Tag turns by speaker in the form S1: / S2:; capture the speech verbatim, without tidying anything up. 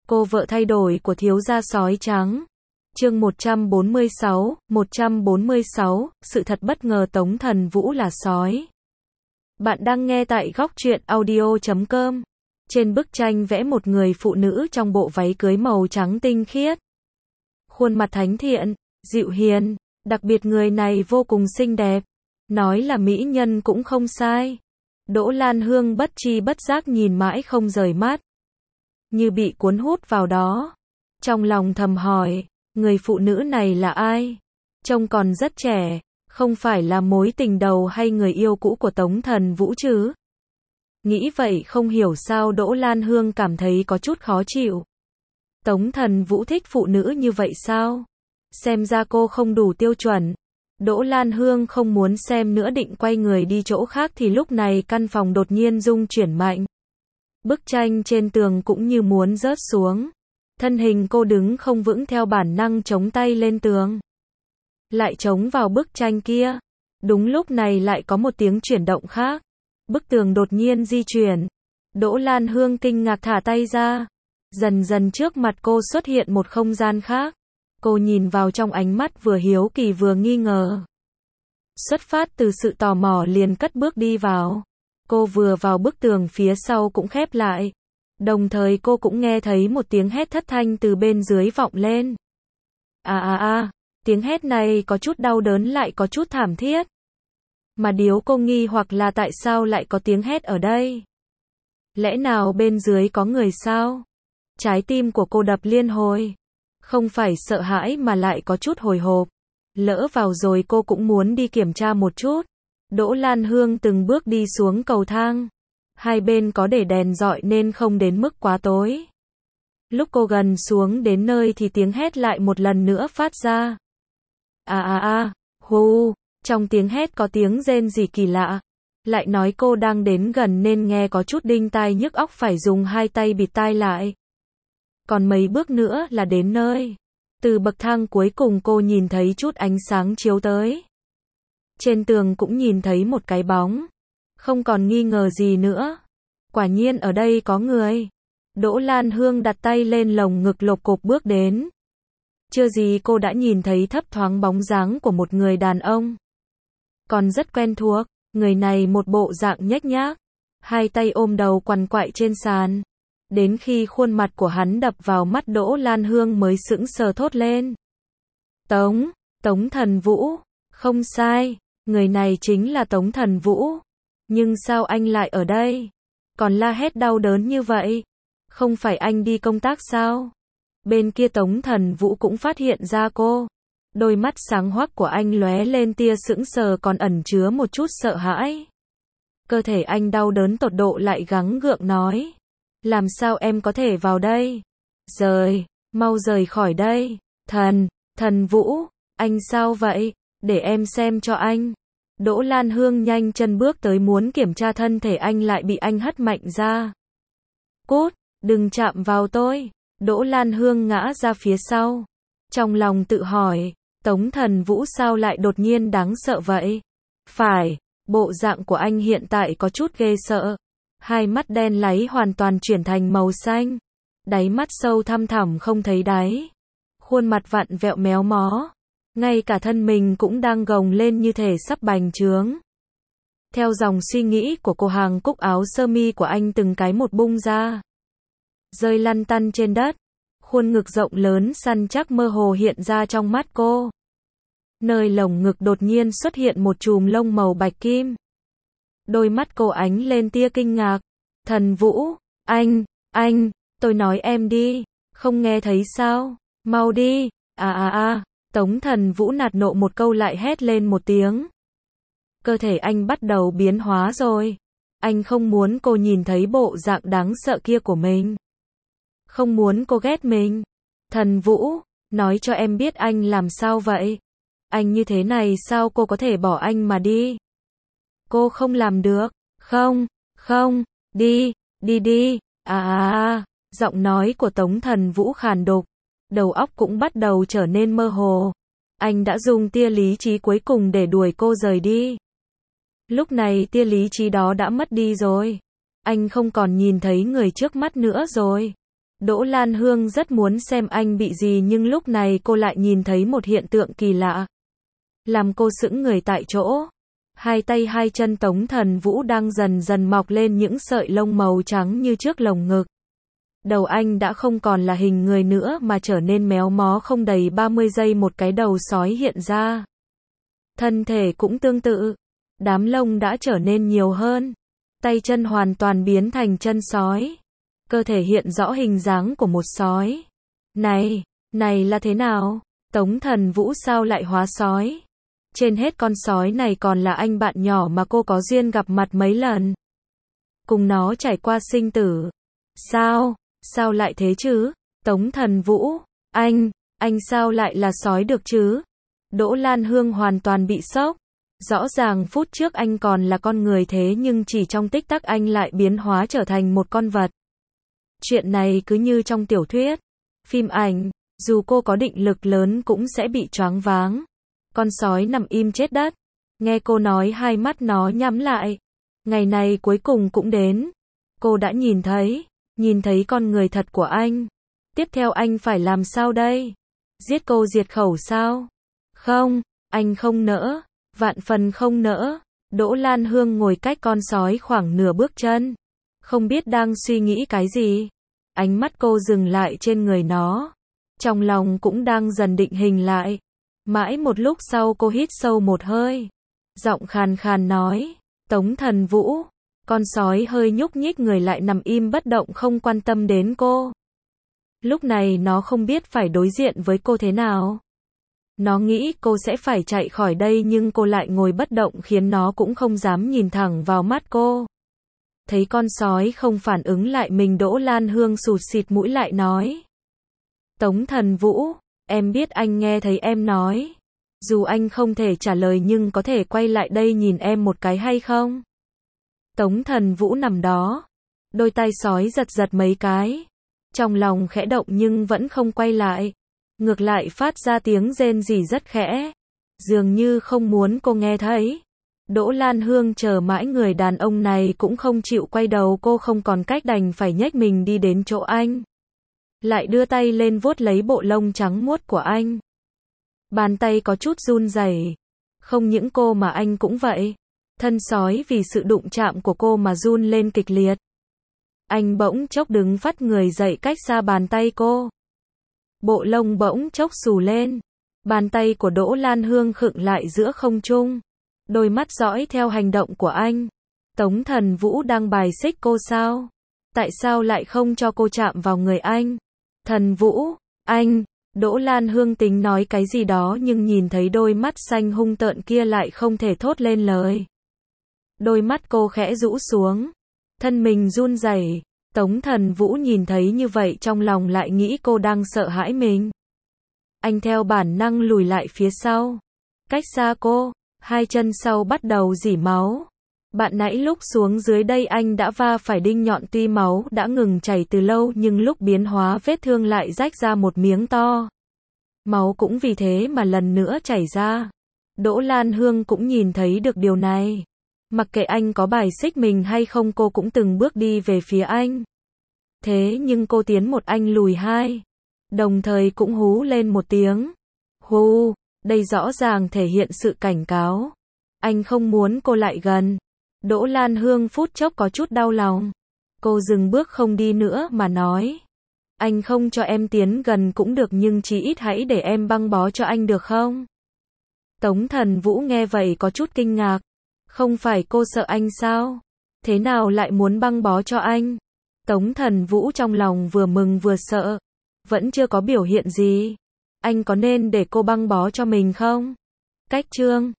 S1: Cô vợ thay đổi của thiếu gia sói trắng. Chương một trăm bốn mươi sáu, một trăm bốn mươi sáu, sự thật bất ngờ Tống Thần Vũ là sói. Bạn đang nghe tại góc truyện audio chấm com. Trên bức tranh vẽ một người phụ nữ trong bộ váy cưới màu trắng tinh khiết. Khuôn mặt thánh thiện, dịu hiền, đặc biệt người này vô cùng xinh đẹp. Nói là mỹ nhân cũng không sai. Đỗ Lan Hương bất tri bất giác nhìn mãi không rời mắt. Như bị cuốn hút vào đó. Trong lòng thầm hỏi, người phụ nữ này là ai? Trông còn rất trẻ, không phải là mối tình đầu hay người yêu cũ của Tống Thần Vũ chứ? Nghĩ vậy không hiểu sao Đỗ Lan Hương cảm thấy có chút khó chịu. Tống Thần Vũ thích phụ nữ như vậy sao? Xem ra cô không đủ tiêu chuẩn. Đỗ Lan Hương không muốn xem nữa định quay người đi chỗ khác thì lúc này căn phòng đột nhiên rung chuyển mạnh. Bức tranh trên tường cũng như muốn rớt xuống. Thân hình cô đứng không vững theo bản năng chống tay lên tường. Lại chống vào bức tranh kia. Đúng lúc này lại có một tiếng chuyển động khác. Bức tường đột nhiên di chuyển. Đỗ Lan Hương kinh ngạc thả tay ra. Dần dần trước mặt cô xuất hiện một không gian khác. Cô nhìn vào trong ánh mắt vừa hiếu kỳ vừa nghi ngờ. Xuất phát từ sự tò mò liền cất bước đi vào. Cô vừa vào bức tường phía sau cũng khép lại. Đồng thời cô cũng nghe thấy một tiếng hét thất thanh từ bên dưới vọng lên. À à à, tiếng hét này có chút đau đớn lại có chút thảm thiết. Mà điều cô nghi hoặc là tại sao lại có tiếng hét ở đây? Lẽ nào bên dưới có người sao? Trái tim của cô đập liên hồi. Không phải sợ hãi mà lại có chút hồi hộp. Lỡ vào rồi cô cũng muốn đi kiểm tra một chút. Đỗ Lan Hương từng bước đi xuống cầu thang. Hai bên có để đèn rọi nên không đến mức quá tối. Lúc cô gần xuống đến nơi thì tiếng hét lại một lần nữa phát ra. À à à, hù, trong tiếng hét có tiếng rên rỉ kỳ lạ. Lại nói cô đang đến gần nên nghe có chút đinh tai nhức óc phải dùng hai tay bịt tai lại. Còn mấy bước nữa là đến nơi. Từ bậc thang cuối cùng cô nhìn thấy chút ánh sáng chiếu tới. Trên tường cũng nhìn thấy một cái bóng. Không còn nghi ngờ gì nữa. Quả nhiên ở đây có người. Đỗ Lan Hương đặt tay lên lồng ngực lột cộp bước đến. Chưa gì cô đã nhìn thấy thấp thoáng bóng dáng của một người đàn ông. Còn rất quen thuộc. Người này một bộ dạng nhếch nhác. Hai tay ôm đầu quằn quại trên sàn. Đến khi khuôn mặt của hắn đập vào mắt Đỗ Lan Hương mới sững sờ thốt lên. Tống, Tống Thần Vũ. Không sai, người này chính là Tống Thần Vũ. Nhưng sao anh lại ở đây? Còn la hét đau đớn như vậy? Không phải anh đi công tác sao? Bên kia Tống Thần Vũ cũng phát hiện ra cô. Đôi mắt sáng hoắc của anh lóe lên tia sững sờ còn ẩn chứa một chút sợ hãi. Cơ thể anh đau đớn tột độ lại gắng gượng nói. Làm sao em có thể vào đây? Rời, mau rời khỏi đây. Thần, Thần Vũ, anh sao vậy? Để em xem cho anh. Đỗ Lan Hương nhanh chân bước tới muốn kiểm tra thân thể anh lại bị anh hất mạnh ra. Cút, đừng chạm vào tôi. Đỗ Lan Hương ngã ra phía sau. Trong lòng tự hỏi, Tống Thần Vũ sao lại đột nhiên đáng sợ vậy? Phải, bộ dạng của anh hiện tại có chút ghê sợ. Hai mắt đen láy hoàn toàn chuyển thành màu xanh. Đáy mắt sâu thăm thẳm không thấy đáy. Khuôn mặt vặn vẹo méo mó. Ngay cả thân mình cũng đang gồng lên như thể sắp bành trướng. Theo dòng suy nghĩ của cô hàng cúc áo sơ mi của anh từng cái một bung ra. Rơi lăn tăn trên đất. Khuôn ngực rộng lớn săn chắc mơ hồ hiện ra trong mắt cô. Nơi lồng ngực đột nhiên xuất hiện một chùm lông màu bạch kim. Đôi mắt cô ánh lên tia kinh ngạc. Thần Vũ, anh, anh, tôi nói em đi. Không nghe thấy sao? Mau đi. À à à. Tống Thần Vũ nạt nộ một câu lại hét lên một tiếng. Cơ thể anh bắt đầu biến hóa rồi. Anh không muốn cô nhìn thấy bộ dạng đáng sợ kia của mình. Không muốn cô ghét mình. Thần Vũ, nói cho em biết anh làm sao vậy? Anh như thế này sao cô có thể bỏ anh mà đi? Cô không làm được. Không, không, đi, đi đi. À à à. Giọng nói của Tống Thần Vũ khàn đục. Đầu óc cũng bắt đầu trở nên mơ hồ. Anh đã dùng tia lý trí cuối cùng để đuổi cô rời đi. Lúc này tia lý trí đó đã mất đi rồi. Anh không còn nhìn thấy người trước mắt nữa rồi. Đỗ Lan Hương rất muốn xem anh bị gì nhưng lúc này cô lại nhìn thấy một hiện tượng kỳ lạ. Làm cô sững người tại chỗ. Hai tay hai chân Tống Thần Vũ đang dần dần mọc lên những sợi lông màu trắng như trước lồng ngực. Đầu anh đã không còn là hình người nữa mà trở nên méo mó, không đầy ba mươi giây một cái đầu sói hiện ra. Thân thể cũng tương tự. Đám lông đã trở nên nhiều hơn. Tay chân hoàn toàn biến thành chân sói. Cơ thể hiện rõ hình dáng của một sói. Này, này là thế nào? Tống Thần Vũ sao lại hóa sói? Trên hết con sói này còn là anh bạn nhỏ mà cô có duyên gặp mặt mấy lần. Cùng nó trải qua sinh tử. Sao? Sao lại thế chứ? Tống Thần Vũ, anh, anh sao lại là sói được chứ? Đỗ Lan Hương hoàn toàn bị sốc. Rõ ràng phút trước anh còn là con người thế nhưng chỉ trong tích tắc anh lại biến hóa trở thành một con vật. Chuyện này cứ như trong tiểu thuyết, phim ảnh, dù cô có định lực lớn cũng sẽ bị choáng váng. Con sói nằm im chết đất. Nghe cô nói hai mắt nó nhắm lại. Ngày này cuối cùng cũng đến. Cô đã nhìn thấy, nhìn thấy con người thật của anh. Tiếp theo anh phải làm sao đây? Giết cô diệt khẩu sao? Không, anh không nỡ. Vạn phần không nỡ. Đỗ Lan Hương ngồi cách con sói khoảng nửa bước chân. Không biết đang suy nghĩ cái gì. Ánh mắt cô dừng lại trên người nó. Trong lòng cũng đang dần định hình lại. Mãi một lúc sau cô hít sâu một hơi. Giọng khàn khàn nói. Tống Thần Vũ. Con sói hơi nhúc nhích người lại nằm im bất động không quan tâm đến cô. Lúc này nó không biết phải đối diện với cô thế nào. Nó nghĩ cô sẽ phải chạy khỏi đây nhưng cô lại ngồi bất động khiến nó cũng không dám nhìn thẳng vào mắt cô. Thấy con sói không phản ứng lại mình, Đỗ Lan Hương sụt xịt mũi lại nói. Tống Thần Vũ, em biết anh nghe thấy em nói. Dù anh không thể trả lời nhưng có thể quay lại đây nhìn em một cái hay không? Tống Thần Vũ nằm đó. Đôi tai sói giật giật mấy cái. Trong lòng khẽ động nhưng vẫn không quay lại. Ngược lại phát ra tiếng rên rỉ rất khẽ. Dường như không muốn cô nghe thấy. Đỗ Lan Hương chờ mãi người đàn ông này cũng không chịu quay đầu, cô không còn cách đành phải nhếch mình đi đến chỗ anh. Lại đưa tay lên vuốt lấy bộ lông trắng muốt của anh. Bàn tay có chút run rẩy. Không những cô mà anh cũng vậy. Thân sói vì sự đụng chạm của cô mà run lên kịch liệt. Anh bỗng chốc đứng phắt người dậy cách xa bàn tay cô. Bộ lông bỗng chốc xù lên. Bàn tay của Đỗ Lan Hương khựng lại giữa không trung. Đôi mắt dõi theo hành động của anh. Tống Thần Vũ đang bài xích cô sao? Tại sao lại không cho cô chạm vào người anh? Thần Vũ, anh, Đỗ Lan Hương tính nói cái gì đó nhưng nhìn thấy đôi mắt xanh hung tợn kia lại không thể thốt lên lời. Đôi mắt cô khẽ rũ xuống. Thân mình run rẩy. Tống Thần Vũ nhìn thấy như vậy trong lòng lại nghĩ cô đang sợ hãi mình. Anh theo bản năng lùi lại phía sau. Cách xa cô, hai chân sau bắt đầu rỉ máu. Bạn nãy lúc xuống dưới đây anh đã va phải đinh nhọn, tuy máu đã ngừng chảy từ lâu nhưng lúc biến hóa vết thương lại rách ra một miếng to. Máu cũng vì thế mà lần nữa chảy ra. Đỗ Lan Hương cũng nhìn thấy được điều này. Mặc kệ anh có bài xích mình hay không, cô cũng từng bước đi về phía anh. Thế nhưng cô tiến một anh lùi hai. Đồng thời cũng hú lên một tiếng. Hú, đây rõ ràng thể hiện sự cảnh cáo. Anh không muốn cô lại gần. Đỗ Lan Hương phút chốc có chút đau lòng. Cô dừng bước không đi nữa mà nói. Anh không cho em tiến gần cũng được nhưng chí ít hãy để em băng bó cho anh được không? Tống Thần Vũ nghe vậy có chút kinh ngạc. Không phải cô sợ anh sao? Thế nào lại muốn băng bó cho anh? Tống Thần Vũ trong lòng vừa mừng vừa sợ. Vẫn chưa có biểu hiện gì. Anh có nên để cô băng bó cho mình không? Cách chương